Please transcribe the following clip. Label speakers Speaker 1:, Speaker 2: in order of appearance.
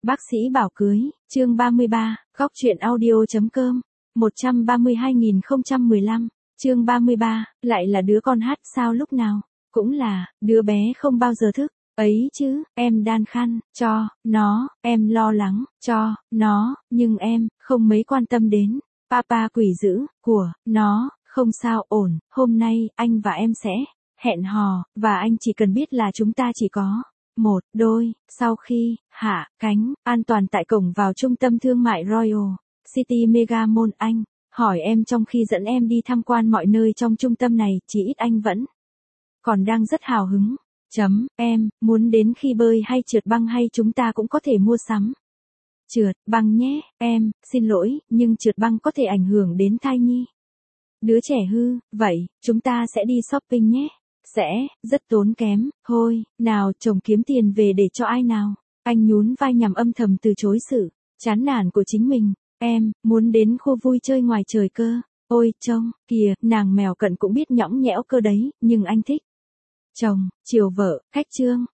Speaker 1: Bác sĩ bảo cưới, chương 33, góc truyện audio.com, 132.015, chương 33, lại là đứa con hát sao lúc nào, cũng là, đứa bé không bao giờ thức, ấy chứ, em đan khăn, cho, nó, em lo lắng, cho, nó, nhưng em, không mấy quan tâm đến, papa quỷ dữ, của, nó, không sao ổn, hôm nay, anh và em sẽ, hẹn hò, và anh chỉ cần biết là chúng ta chỉ có một đôi, sau khi hạ cánh an toàn tại cổng vào trung tâm thương mại Royal City Mega Mall anh hỏi em trong khi dẫn em đi tham quan mọi nơi trong trung tâm này, chỉ ít anh vẫn còn đang rất hào hứng. Em muốn đến khi bơi hay trượt băng hay chúng ta cũng có thể mua sắm trượt băng nhé, em xin lỗi, nhưng trượt băng có thể ảnh hưởng đến thai nhi. Đứa trẻ hư, vậy chúng ta sẽ đi shopping nhé. Sẽ, rất tốn kém, thôi, nào chồng kiếm tiền về để cho ai nào. Anh nhún vai nhằm âm thầm từ chối sự chán nản của chính mình. Em, muốn đến khu vui chơi ngoài trời cơ. Ôi, trông, kìa, nàng mèo cận cũng biết nhõng nhẽo cơ đấy, nhưng anh thích chồng, chiều vợ, cách trương.